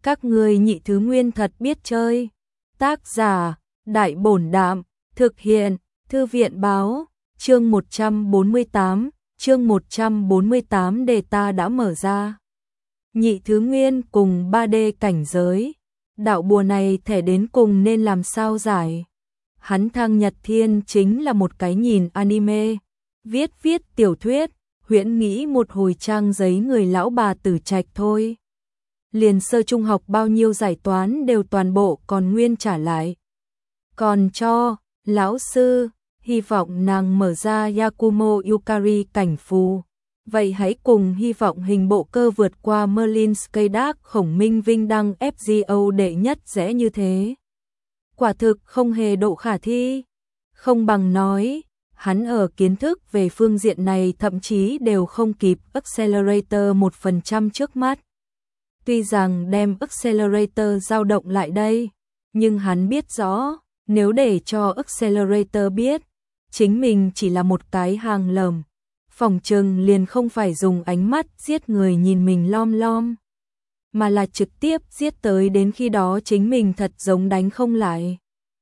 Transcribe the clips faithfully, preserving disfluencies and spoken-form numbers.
Các ngươi nhị thứ nguyên thật biết chơi. Tác giả, Đại Bổn Đạm, thực hiện, Thư viện Báo, chương một trăm bốn mươi tám, chương một trăm bốn mươi tám đề ta đã mở ra. Nhị thứ nguyên cùng ba D cảnh giới, đạo bùa này thẻ đến cùng nên làm sao giải. Hắn Thang Nhật Thiên chính là một cái nhìn anime, viết viết tiểu thuyết, huyễn nghĩ một hồi trang giấy người lão bà tử trạch thôi. Liền sơ trung học bao nhiêu giải toán đều toàn bộ còn nguyên trả lại. Còn cho, lão sư, hy vọng nàng mở ra Yakumo Yukari cảnh phù. Vậy hãy cùng hy vọng hình bộ cơ vượt qua Merlin Skydark khổng minh vinh đăng ép giê ô đệ nhất rẽ như thế. Quả thực không hề độ khả thi. Không bằng nói, hắn ở kiến thức về phương diện này thậm chí đều không kịp Accelerator một phần trăm trước mắt. Tuy rằng đem Accelerator dao động lại đây, nhưng hắn biết rõ, nếu để cho Accelerator biết, chính mình chỉ là một cái hàng lầm, phòng trừng liền không phải dùng ánh mắt giết người nhìn mình lom lom, mà là trực tiếp giết tới đến khi đó chính mình thật giống đánh không lại.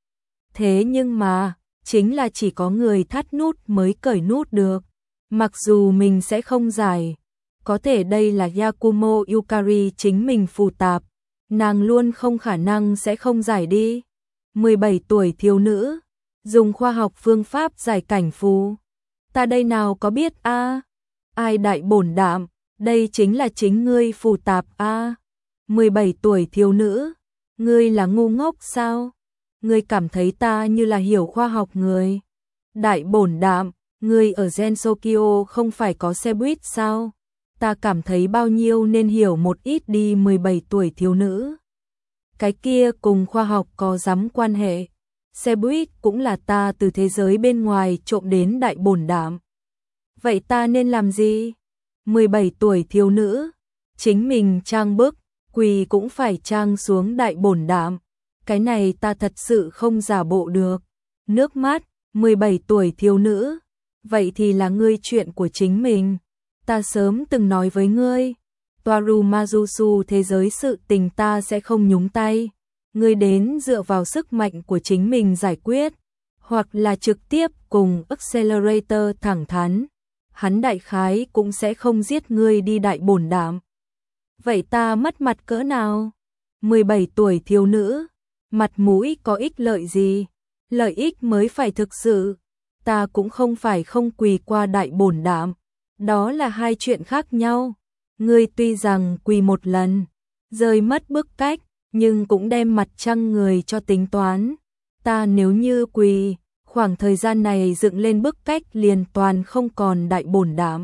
Thế nhưng mà, chính là chỉ có người thắt nút mới cởi nút được, mặc dù mình sẽ không giải. Có thể đây là Yakumo Yukari chính mình phù tạp, nàng luôn không khả năng sẽ không giải đi. mười bảy tuổi thiếu nữ, dùng khoa học phương pháp giải cảnh phù. Ta đây nào có biết a? À? Ai Đại Bổn Đạm, đây chính là chính ngươi phù tạp a. À? mười bảy tuổi thiếu nữ, ngươi là ngu ngốc sao? Ngươi cảm thấy ta như là hiểu khoa học người? Đại Bổn Đạm, ngươi ở Gensokyo không phải có xe buýt sao? Ta cảm thấy bao nhiêu nên hiểu một ít đi. Mười bảy tuổi thiếu nữ. Cái kia cùng khoa học có dám quan hệ. Xe buýt cũng là ta từ thế giới bên ngoài trộm đến Đại Bổn Đạm. Vậy ta nên làm gì? mười bảy tuổi thiếu nữ. Chính mình trang bức, quỳ cũng phải trang xuống Đại Bổn Đạm. Cái này ta thật sự không giả bộ được. Nước mắt, mười bảy tuổi thiếu nữ. Vậy thì là ngươi chuyện của chính mình. Ta sớm từng nói với ngươi, Toaru Majusu thế giới sự tình ta sẽ không nhúng tay, ngươi đến dựa vào sức mạnh của chính mình giải quyết, hoặc là trực tiếp cùng Accelerator thẳng thắn, hắn đại khái cũng sẽ không giết ngươi đi. Đại Bổn Đạm. Vậy ta mất mặt cỡ nào? mười bảy tuổi thiếu nữ, mặt mũi có ích lợi gì? Lợi ích mới phải thực sự, ta cũng không phải không quỳ qua Đại Bổn Đạm. Đó là hai chuyện khác nhau. Ngươi tuy rằng quỳ một lần, rơi mất bức cách, nhưng cũng đem mặt trăng người cho tính toán. Ta nếu như quỳ, khoảng thời gian này dựng lên bức cách liền toàn không còn Đại Bổn Đạm.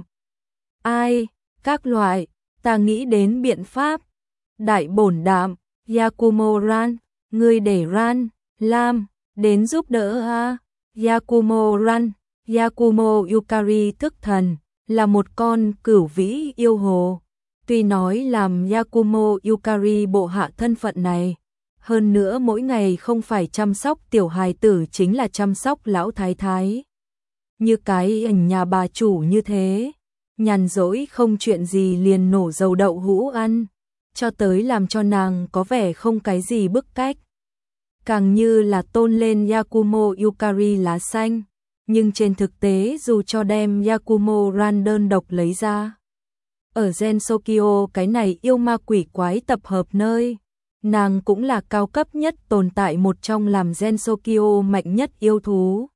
Ai, các loại, ta nghĩ đến biện pháp. Đại Bổn Đạm, Yakumo Ran, ngươi để Ran, Lam, đến giúp đỡ a. Yakumo Ran, Yakumo Yukari thức thần. Là một con cửu vĩ yêu hồ. Tuy nói làm Yakumo Yukari bộ hạ thân phận này, hơn nữa mỗi ngày không phải chăm sóc tiểu hài tử chính là chăm sóc lão thái thái. Như cái ảnh nhà bà chủ như thế, nhàn rỗi không chuyện gì liền nổ dầu đậu hũ ăn, cho tới làm cho nàng có vẻ không cái gì bức cách. Càng như là tôn lên Yakumo Yukari lá xanh. Nhưng trên thực tế dù cho đem Yakumo Ran đơn độc lấy ra, ở Gensokyo cái này yêu ma quỷ quái tập hợp nơi, nàng cũng là cao cấp nhất tồn tại, một trong làm Gensokyo mạnh nhất yêu thú.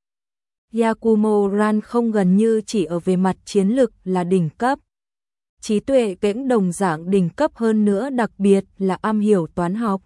Yakumo Ran không gần như chỉ ở về mặt chiến lực là đỉnh cấp, trí tuệ cũng đồng dạng đỉnh cấp hơn nữa, đặc biệt là am hiểu toán học.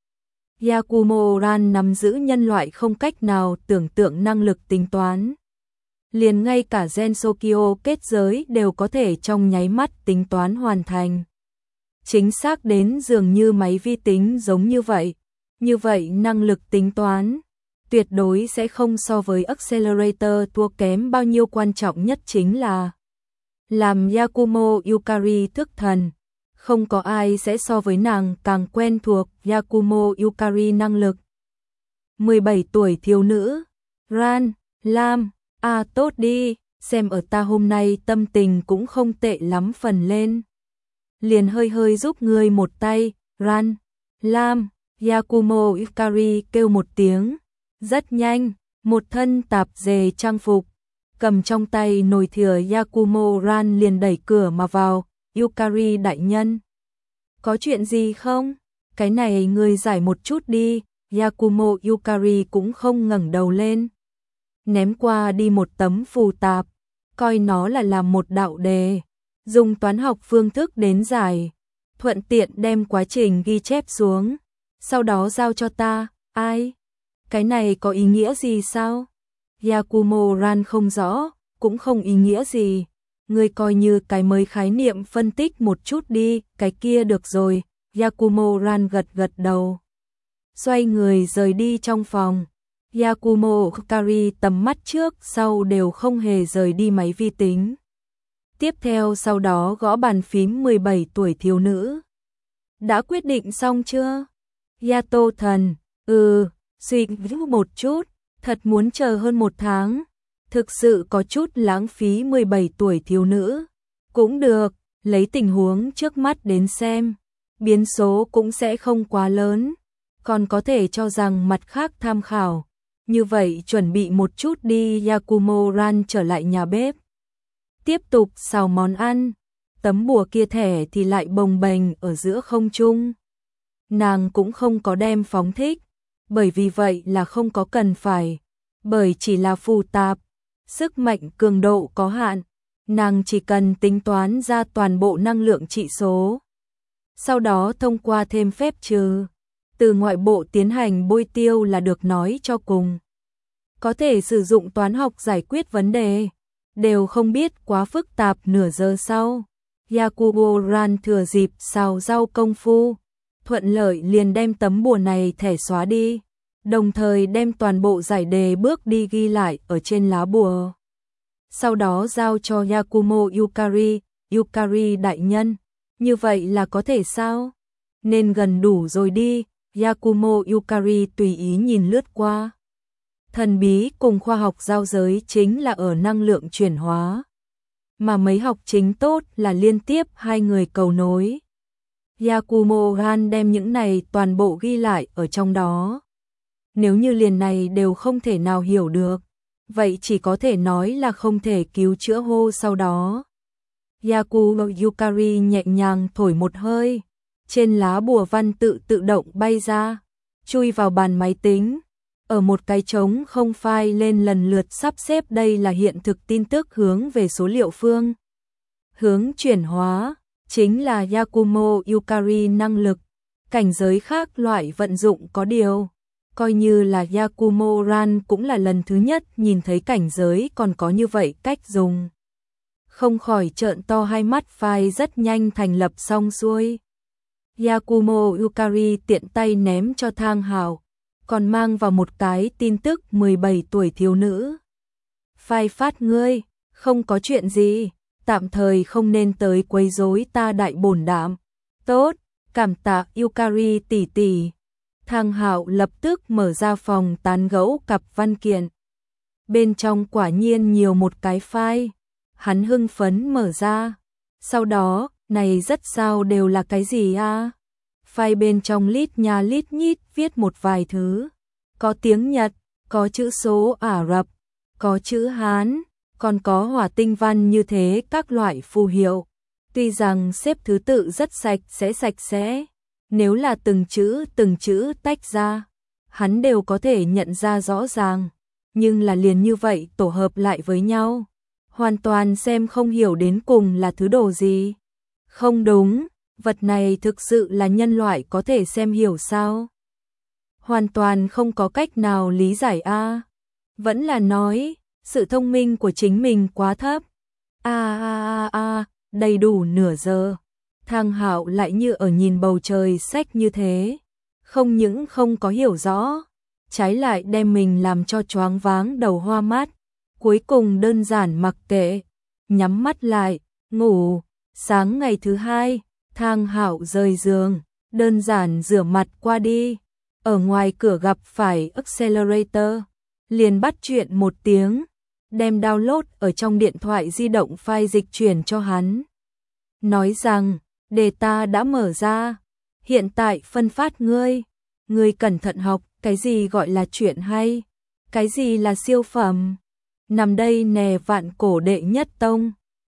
Yakumo Ran nắm giữ nhân loại không cách nào tưởng tượng năng lực tính toán. Liền ngay cả Gensokyo kết giới đều có thể trong nháy mắt tính toán hoàn thành. Chính xác đến dường như máy vi tính giống như vậy. Như vậy năng lực tính toán tuyệt đối sẽ không so với Accelerator thua kém bao nhiêu. Quan trọng nhất chính là làm Yakumo Yukari thức thần. Không có ai sẽ so với nàng càng quen thuộc Yakumo Yukari năng lực. mười bảy tuổi thiếu nữ, Ran, Lam, à tốt đi, xem ở ta hôm nay tâm tình cũng không tệ lắm phần lên. Liền hơi hơi giúp ngươi một tay, Ran, Lam, Yakumo Yukari kêu một tiếng. Rất nhanh, một thân tạp dề trang phục, cầm trong tay nồi thìa Yakumo Ran liền đẩy cửa mà vào. Yukari đại nhân. Có chuyện gì không? Cái này người giải một chút đi. Yakumo Yukari cũng không ngẩng đầu lên. Ném qua đi một tấm phù tạp, coi nó là làm một đạo đề, dùng toán học phương thức đến giải, thuận tiện đem quá trình ghi chép xuống, sau đó giao cho ta. Ai? Cái này có ý nghĩa gì sao? Yakumo Ran không rõ, cũng không ý nghĩa gì. Ngươi coi như cái mới khái niệm phân tích một chút đi, cái kia được rồi. Yakumo Ran gật gật đầu. Xoay người rời đi trong phòng. Yakumo Yukari tầm mắt trước sau đều không hề rời đi máy vi tính. Tiếp theo sau đó gõ bàn phím. Mười bảy tuổi thiếu nữ. Đã quyết định xong chưa? Yato thần. Ừ, suy nghĩ một chút, thật muốn chờ hơn một tháng. Thực sự có chút lãng phí. Mười bảy tuổi thiếu nữ. Cũng được, lấy tình huống trước mắt đến xem, biến số cũng sẽ không quá lớn, còn có thể cho rằng mặt khác tham khảo. Như vậy chuẩn bị một chút đi. Yakumo Ran trở lại nhà bếp, tiếp tục xào món ăn. Tấm bùa kia thẻ thì lại bồng bềnh ở giữa không trung. Nàng cũng không có đem phóng thích, bởi vì vậy là không có cần phải, bởi chỉ là phù tạp, sức mạnh cường độ có hạn, nàng chỉ cần tính toán ra toàn bộ năng lượng trị số, sau đó thông qua thêm phép trừ từ ngoại bộ tiến hành bôi tiêu là được. Nói cho cùng, có thể sử dụng toán học giải quyết vấn đề, đều không biết quá phức tạp. Nửa giờ sau, Yakumo Ran thừa dịp xào rau công phu, thuận lợi liền đem tấm bùa này thẻ xóa đi, đồng thời đem toàn bộ giải đề bước đi ghi lại ở trên lá bùa. Sau đó giao cho Yakumo Yukari. Yukari đại nhân, như vậy là có thể sao? Nên gần đủ rồi đi. Yakumo Yukari tùy ý nhìn lướt qua. Thần bí cùng khoa học giao giới chính là ở năng lượng chuyển hóa, mà mấy học chính tốt là liên tiếp hai người cầu nối. Yakumo Ran đem những này toàn bộ ghi lại ở trong đó. Nếu như liền này đều không thể nào hiểu được, vậy chỉ có thể nói là không thể cứu chữa. Hô, sau đó Yakumo Yukari nhẹ nhàng thổi một hơi, trên lá bùa văn tự tự động bay ra, chui vào bàn máy tính. Ở một cái trống không file lên lần lượt sắp xếp. Đây là hiện thực tin tức hướng về số liệu phương hướng chuyển hóa, chính là Yakumo Yukari năng lực, cảnh giới khác loại vận dụng. Có điều, coi như là Yakumo Ran cũng là lần thứ nhất nhìn thấy cảnh giới còn có như vậy cách dùng, không khỏi trợn to hai mắt. File rất nhanh thành lập xong xuôi. Yakumo Yukari tiện tay ném cho Thang Hạo, còn mang vào một cái tin tức. Mười bảy tuổi thiếu nữ. Phai phát ngươi, không có chuyện gì, tạm thời không nên tới quấy rối ta. Đại bổn đạm. Tốt, cảm tạ Yukari tỷ tỷ. Thang Hạo lập tức mở ra phòng tán gẫu cặp văn kiện. Bên trong quả nhiên nhiều một cái file. Hắn hưng phấn mở ra. Sau đó, này rất sao đều là cái gì a? File bên trong lít nha lít nhít viết một vài thứ. Có tiếng Nhật, có chữ số Ả Rập, có chữ Hán, còn có hỏa tinh văn như thế các loại phù hiệu. Tuy rằng xếp thứ tự rất sạch sẽ sạch sẽ, nếu là từng chữ từng chữ tách ra, hắn đều có thể nhận ra rõ ràng, nhưng là liền như vậy tổ hợp lại với nhau, hoàn toàn xem không hiểu đến cùng là thứ đồ gì. Không đúng, vật này thực sự là nhân loại có thể xem hiểu sao? Hoàn toàn không có cách nào lý giải a. À. Vẫn là nói, sự thông minh của chính mình quá thấp. A a a a, đầy đủ nửa giờ. Thang Hạo lại như ở nhìn bầu trời sách như thế, không những không có hiểu rõ, trái lại đem mình làm cho choáng váng đầu hoa mắt. Cuối cùng đơn giản mặc kệ, nhắm mắt lại, ngủ. Sáng ngày thứ hai, Thang Hạo rời giường, đơn giản rửa mặt qua đi, ở ngoài cửa gặp phải Accelerator, liền bắt chuyện một tiếng, đem download ở trong điện thoại di động file dịch chuyển cho hắn. Nói rằng, đề ta đã mở ra, hiện tại phân phát ngươi, ngươi cẩn thận học, cái gì gọi là chuyện hay, cái gì là siêu phẩm. Nằm đây nè vạn cổ đệ nhất tông.